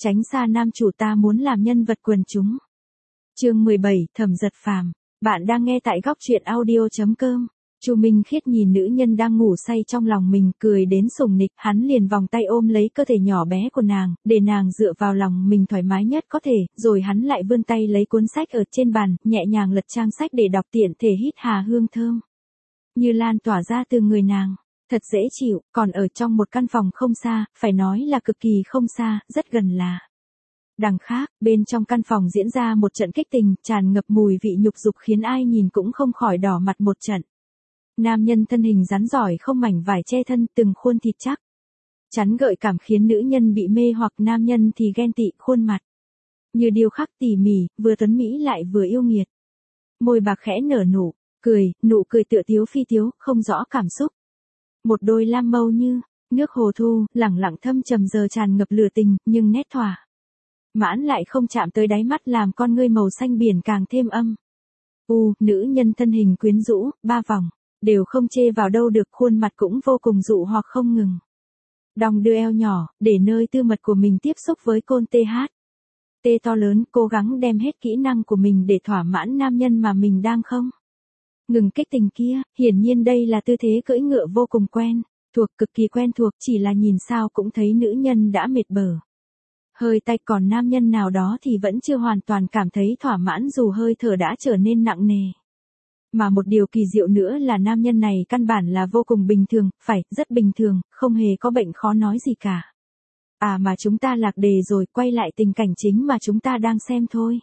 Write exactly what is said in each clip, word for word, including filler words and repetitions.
Tránh xa nam chủ, ta muốn làm nhân vật quần chúng. Chương mười bảy, Thẩm Giật Phàm. Bạn đang nghe tại góc truyện audio chấm com. Chu Minh Khiết nhìn nữ nhân đang ngủ say trong lòng mình, cười đến sùng nịch, hắn liền vòng tay ôm lấy cơ thể nhỏ bé của nàng, để nàng dựa vào lòng mình thoải mái nhất có thể, rồi hắn lại vươn tay lấy cuốn sách ở trên bàn, nhẹ nhàng lật trang sách để đọc, tiện thể hít hà hương thơm như lan tỏa ra từ người nàng. Thật dễ chịu, còn ở trong một căn phòng không xa, phải nói là cực kỳ không xa, rất gần là. Đằng khác, bên trong căn phòng diễn ra một trận kích tình, tràn ngập mùi vị nhục dục khiến ai nhìn cũng không khỏi đỏ mặt một trận. Nam nhân thân hình rắn giỏi không mảnh vải che thân, từng khuôn thịt chắc chắn gợi cảm khiến nữ nhân bị mê hoặc, nam nhân thì ghen tị, khuôn mặt như điêu khắc tỉ mỉ, vừa tuấn mỹ lại vừa yêu nghiệt. Môi bạc khẽ nở nụ cười, nụ cười tựa tiếu phi tiếu, không rõ cảm xúc. Một đôi lam mâu như nước hồ thu, lẳng lặng thâm trầm giờ tràn ngập lửa tình, nhưng nét thỏa mãn lại không chạm tới đáy mắt, làm con ngươi màu xanh biển càng thêm âm u. Nữ nhân thân hình quyến rũ, ba vòng đều không chê vào đâu được, khuôn mặt cũng vô cùng dụ hoặc không ngừng đong đưa eo nhỏ, để nơi tư mật của mình tiếp xúc với côn tê hát. Tê to lớn, cố gắng đem hết kỹ năng của mình để thỏa mãn nam nhân mà mình đang không ngừng kích tình kia. Hiển nhiên đây là tư thế cưỡi ngựa vô cùng quen thuộc, cực kỳ quen thuộc, chỉ là nhìn sao cũng thấy nữ nhân đã mệt bở hơi tay, còn nam nhân nào đó thì vẫn chưa hoàn toàn cảm thấy thỏa mãn dù hơi thở đã trở nên nặng nề. Mà một điều kỳ diệu nữa là nam nhân này căn bản là vô cùng bình thường, phải, rất bình thường, không hề có bệnh khó nói gì cả. À mà chúng ta lạc đề rồi, quay lại tình cảnh chính mà chúng ta đang xem thôi.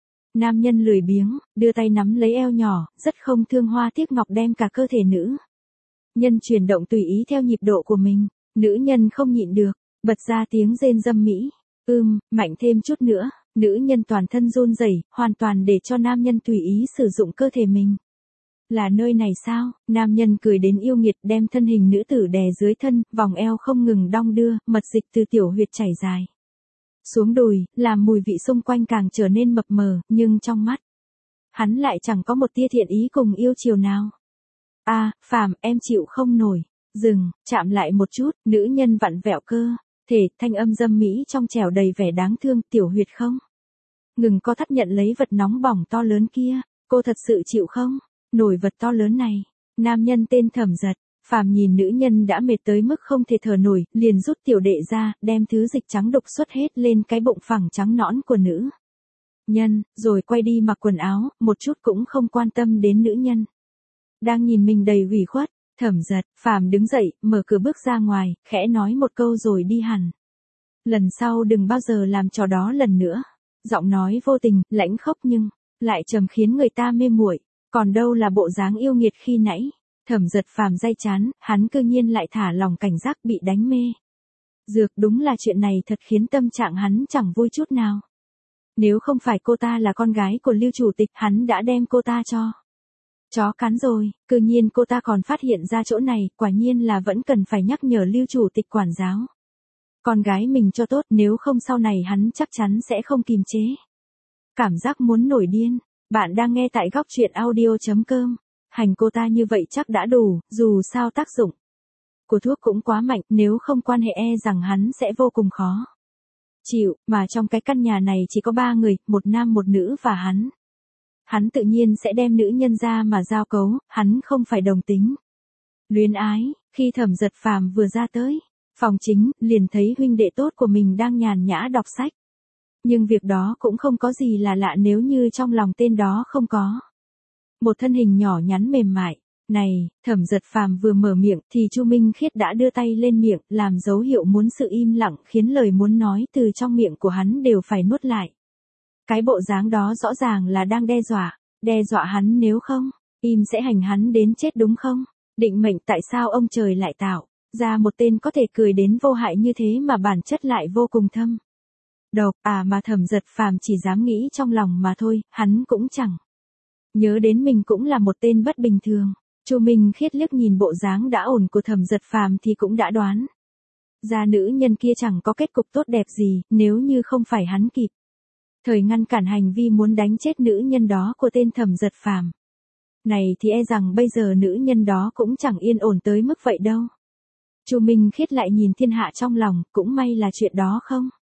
Nam nhân lười biếng, đưa tay nắm lấy eo nhỏ, rất không thương hoa tiếc ngọc đem cả cơ thể nữ nhân chuyển động tùy ý theo nhịp độ của mình. Nữ nhân không nhịn được, bật ra tiếng rên râm mỹ. Ưm, mạnh thêm chút nữa. Nữ nhân toàn thân run rẩy, hoàn toàn để cho nam nhân tùy ý sử dụng cơ thể mình. Là nơi này sao? Nam nhân cười đến yêu nghiệt, đem thân hình nữ tử đè dưới thân, vòng eo không ngừng đong đưa, mật dịch từ tiểu huyệt chảy dài xuống đùi, làm mùi vị xung quanh càng trở nên mập mờ, nhưng trong mắt hắn lại chẳng có một tia thiện ý cùng yêu chiều nào. A, à, Phàm, em chịu không nổi. Dừng, chạm lại một chút. Nữ nhân vặn vẹo cơ thể, thanh âm dâm mỹ trong trẻo đầy vẻ đáng thương. Tiểu huyệt không ngừng co thắt nhận lấy vật nóng bỏng to lớn kia. Cô thật sự chịu không nổi vật to lớn này. Nam nhân tên Thẩm Giật Phàm nhìn nữ nhân đã mệt tới mức không thể thở nổi, liền rút tiểu đệ ra, đem thứ dịch trắng đục xuất hết lên cái bụng phẳng trắng nõn của nữ nhân, rồi quay đi mặc quần áo, một chút cũng không quan tâm đến nữ nhân đang nhìn mình đầy ủy khuất. Thẩm Giật Phàm đứng dậy, mở cửa bước ra ngoài, khẽ nói một câu rồi đi hẳn. Lần sau đừng bao giờ làm trò đó lần nữa. Giọng nói vô tình, lãnh khốc nhưng lại trầm khiến người ta mê muội. Còn đâu là bộ dáng yêu nghiệt khi nãy. Thẩm Giật Phàm day chán, hắn cư nhiên lại thả lòng cảnh giác bị đánh mê dược, đúng là chuyện này thật khiến tâm trạng hắn chẳng vui chút nào. Nếu không phải cô ta là con gái của Lưu chủ tịch, hắn đã đem cô ta cho chó cắn rồi. Cư nhiên cô ta còn phát hiện ra chỗ này, quả nhiên là vẫn cần phải nhắc nhở Lưu chủ tịch quản giáo con gái mình cho tốt, nếu không sau này hắn chắc chắn sẽ không kìm chế cảm giác muốn nổi điên. Bạn đang nghe tại góc truyện audio chấm com. Hành cô ta như vậy chắc đã đủ, dù sao tác dụng của thuốc cũng quá mạnh, nếu không quan hệ e rằng hắn sẽ vô cùng khó chịu, mà trong cái căn nhà này chỉ có ba người, một nam một nữ và hắn. Hắn tự nhiên sẽ đem nữ nhân ra mà giao cấu, hắn không phải đồng tính luyến ái. Khi Thẩm Giật Phàm vừa ra tới phòng chính, liền thấy huynh đệ tốt của mình đang nhàn nhã đọc sách. Nhưng việc đó cũng không có gì là lạ nếu như trong lòng tên đó không có một thân hình nhỏ nhắn mềm mại. Này, Thẩm Giật Phàm vừa mở miệng thì Chu Minh Khiết đã đưa tay lên miệng, làm dấu hiệu muốn sự im lặng, khiến lời muốn nói từ trong miệng của hắn đều phải nuốt lại. Cái bộ dáng đó rõ ràng là đang đe dọa, đe dọa hắn nếu không im sẽ hành hắn đến chết đúng không? Định mệnh, tại sao ông trời lại tạo ra một tên có thể cười đến vô hại như thế mà bản chất lại vô cùng thâm độc. À mà Thẩm Giật Phàm chỉ dám nghĩ trong lòng mà thôi, hắn cũng chẳng nhớ đến mình cũng là một tên bất bình thường. Chu Minh Khiết liếc nhìn bộ dáng đã ổn của Thẩm Giật Phàm thì cũng đã đoán ra nữ nhân kia chẳng có kết cục tốt đẹp gì, nếu như không phải hắn kịp thời ngăn cản hành vi muốn đánh chết nữ nhân đó của tên Thẩm Giật Phàm này thì e rằng bây giờ nữ nhân đó cũng chẳng yên ổn tới mức vậy đâu. Chu Minh Khiết lại nhìn thiên hạ trong lòng, cũng may là chuyện đó không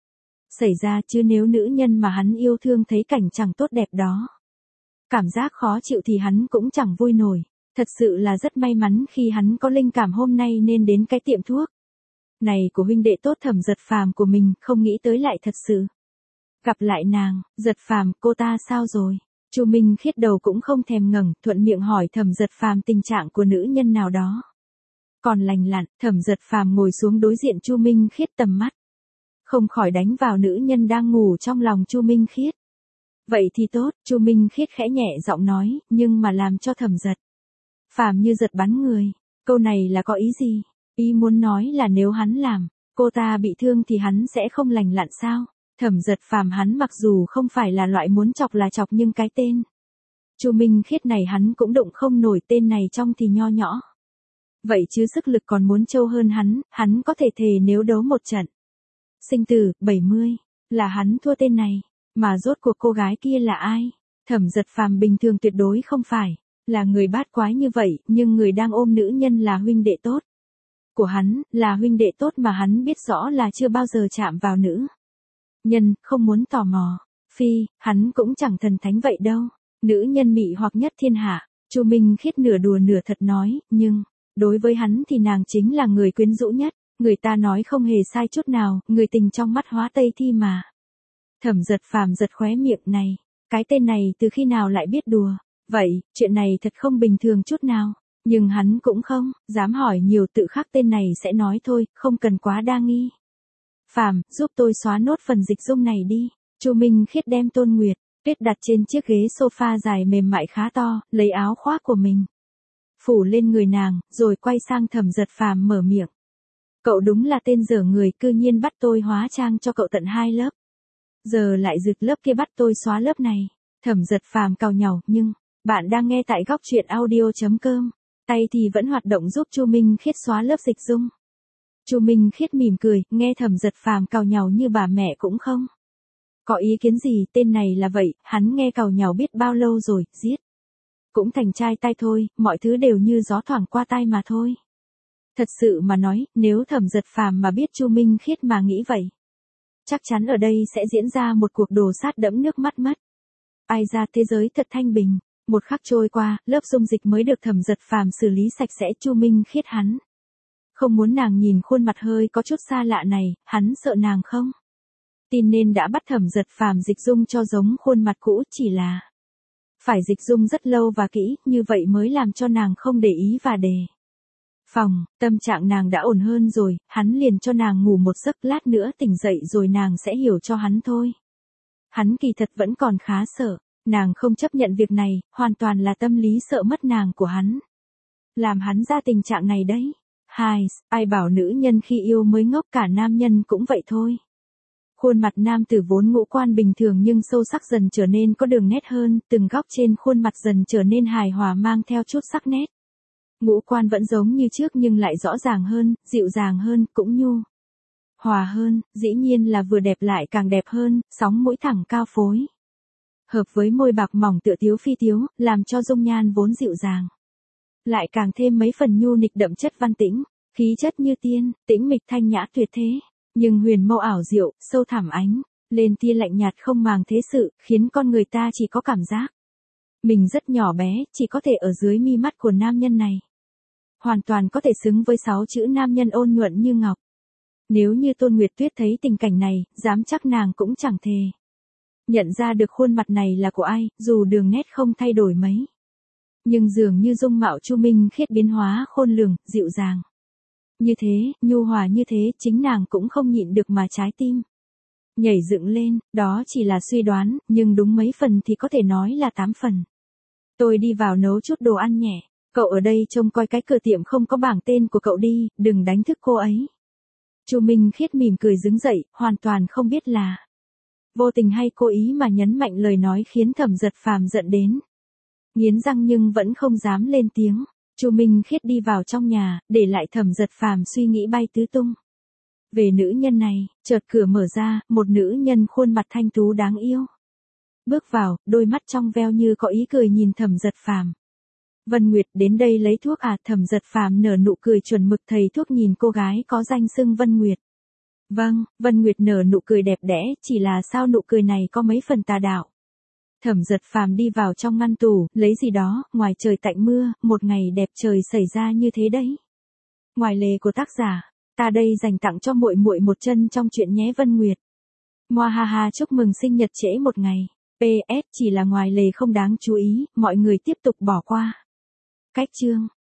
xảy ra chứ nếu nữ nhân mà hắn yêu thương thấy cảnh chẳng tốt đẹp đó. Cảm giác khó chịu thì hắn cũng chẳng vui nổi. Thật sự là rất may mắn khi hắn có linh cảm hôm nay nên đến cái tiệm thuốc này của huynh đệ tốt Thẩm Giật Phàm của mình, không nghĩ tới lại thật sự gặp lại nàng. Giật Phàm, cô ta sao rồi? Chu Minh Khiết đầu cũng không thèm ngẩng, thuận miệng hỏi Thẩm Giật Phàm tình trạng của nữ nhân nào đó. Còn lành lặn. Thẩm Giật Phàm ngồi xuống đối diện Chu Minh Khiết, tầm mắt không khỏi đánh vào nữ nhân đang ngủ trong lòng Chu Minh Khiết. Vậy thì tốt, Chu Minh Khiết khẽ nhẹ giọng nói, nhưng mà làm cho Thẩm Giật Phàm như giật bắn người. Câu này là có ý gì? Ý muốn nói là nếu hắn làm cô ta bị thương thì hắn sẽ không lành lặn sao? Thẩm Giật Phàm hắn mặc dù không phải là loại muốn chọc là chọc nhưng cái tên Chu Minh Khiết này hắn cũng đụng không nổi, tên này trong thì nho nhỏ. Vậy chứ sức lực còn muốn trâu hơn hắn, hắn có thể thề nếu đấu một trận sinh tử, bảy mươi, là hắn thua tên này. Mà rốt cuộc cô gái kia là ai? Thẩm Giật Phàm bình thường tuyệt đối không phải là người bát quái như vậy, nhưng người đang ôm nữ nhân là huynh đệ tốt của hắn, là huynh đệ tốt mà hắn biết rõ là chưa bao giờ chạm vào nữ nhân, không muốn tò mò. Phi, hắn cũng chẳng thần thánh vậy đâu. Nữ nhân mị hoặc nhất thiên hạ. Chu Minh Khiết nửa đùa nửa thật nói, nhưng đối với hắn thì nàng chính là người quyến rũ nhất. Người ta nói không hề sai chút nào, người tình trong mắt hóa tây thi mà. Thẩm Giật Phàm giật khóe miệng này, cái tên này từ khi nào lại biết đùa? Vậy, chuyện này thật không bình thường chút nào. Nhưng hắn cũng không dám hỏi nhiều, tự khắc tên này sẽ nói thôi, không cần quá đa nghi. Phàm, giúp tôi xóa nốt phần dịch dung này đi. Chu Minh Khiết đem Tôn Nguyệt Tuyết đặt trên chiếc ghế sofa dài mềm mại khá to, lấy áo khoác của mình phủ lên người nàng, rồi quay sang Thẩm Giật Phàm mở miệng. Cậu đúng là tên dở người, cư nhiên bắt tôi hóa trang cho cậu tận hai lớp. Giờ lại rực lớp kia bắt tôi xóa lớp này. Thẩm Giật Phàm càu nhàu, nhưng bạn đang nghe tại góc truyện audio chấm com. Tay thì vẫn hoạt động giúp Chu Minh Khiết xóa lớp dịch dung. Chu Minh Khiết mỉm cười, nghe Thẩm Giật Phàm càu nhàu như bà mẹ cũng không có ý kiến gì, tên này là vậy, hắn nghe càu nhàu biết bao lâu rồi, giết cũng thành trai tai thôi, mọi thứ đều như gió thoảng qua tai mà thôi. Thật sự mà nói, nếu Thẩm Giật Phàm mà biết Chu Minh Khiết mà nghĩ vậy, chắc chắn ở đây sẽ diễn ra một cuộc đồ sát đẫm nước mắt mất. Ai ra thế giới thật thanh bình. Một khắc trôi qua, lớp dung dịch mới được Thẩm Giật Phàm xử lý sạch sẽ. Chu Minh Khiết hắn không muốn nàng nhìn khuôn mặt hơi có chút xa lạ này, hắn sợ nàng không tin nên đã bắt Thẩm Giật Phàm dịch dung cho giống khuôn mặt cũ, chỉ là phải dịch dung rất lâu và kỹ, như vậy mới làm cho nàng không để ý và đề phòng. Tâm trạng nàng đã ổn hơn rồi, hắn liền cho nàng ngủ một giấc, lát nữa tỉnh dậy rồi nàng sẽ hiểu cho hắn thôi. Hắn kỳ thật vẫn còn khá sợ, nàng không chấp nhận việc này, hoàn toàn là tâm lý sợ mất nàng của hắn. Làm hắn ra tình trạng này đấy. Hai, ai bảo nữ nhân khi yêu mới ngốc, cả nam nhân cũng vậy thôi. Khuôn mặt nam tử vốn ngũ quan bình thường nhưng sâu sắc dần trở nên có đường nét hơn, từng góc trên khuôn mặt dần trở nên hài hòa mang theo chút sắc nét. Ngũ quan vẫn giống như trước nhưng lại rõ ràng hơn, dịu dàng hơn, cũng nhu hòa hơn, dĩ nhiên là vừa đẹp lại càng đẹp hơn, sóng mũi thẳng cao phối. Hợp với môi bạc mỏng tựa tiếu phi tiếu, làm cho dung nhan vốn dịu dàng lại càng thêm mấy phần nhu nịch đậm chất văn tĩnh, khí chất như tiên, tĩnh mịch thanh nhã tuyệt thế, nhưng huyền mâu ảo diệu, sâu thẳm ánh lên tia lạnh nhạt không màng thế sự, khiến con người ta chỉ có cảm giác mình rất nhỏ bé, chỉ có thể ở dưới mi mắt của nam nhân này. Hoàn toàn có thể xứng với sáu chữ nam nhân ôn nhuận như ngọc. Nếu như Tôn Nguyệt Tuyết thấy tình cảnh này, dám chắc nàng cũng chẳng thề nhận ra được khuôn mặt này là của ai, dù đường nét không thay đổi mấy. Nhưng dường như dung mạo Chu Minh Khiết biến hóa khôn lường, dịu dàng như thế, nhu hòa như thế, chính nàng cũng không nhịn được mà trái tim nhảy dựng lên. Đó chỉ là suy đoán, nhưng đúng mấy phần thì có thể nói là tám phần. Tôi đi vào nấu chút đồ ăn nhẹ. Cậu ở đây trông coi cái cửa tiệm không có bảng tên của cậu đi, đừng đánh thức cô ấy. Chu Minh Khiết mỉm cười đứng dậy, hoàn toàn không biết là vô tình hay cố ý mà nhấn mạnh lời nói khiến Thẩm Giật Phàm giận đến nghiến răng nhưng vẫn không dám lên tiếng. Chu Minh Khiết đi vào trong nhà, để lại Thẩm Giật Phàm suy nghĩ bay tứ tung về nữ nhân này. Chợt cửa mở ra, một nữ nhân khuôn mặt thanh tú đáng yêu bước vào, đôi mắt trong veo như có ý cười nhìn Thẩm Giật Phàm. Vân Nguyệt, đến đây lấy thuốc à? Thẩm Giật Phàm nở nụ cười chuẩn mực, thầy thuốc nhìn cô gái có danh xưng Vân Nguyệt Vâng, Vân Nguyệt nở nụ cười đẹp đẽ, chỉ là sao nụ cười này có mấy phần tà đạo. Thẩm Giật Phàm đi vào trong ngăn tủ, lấy gì đó, ngoài trời tạnh mưa, một ngày đẹp trời xảy ra như thế đấy. Ngoài lề của tác giả, ta đây dành tặng cho muội muội một chân trong chuyện nhé Vân Nguyệt. Ngoa ha ha chúc mừng sinh nhật trễ một ngày. pê ét chỉ là ngoài lề không đáng chú ý, mọi người tiếp tục bỏ qua. Cách chương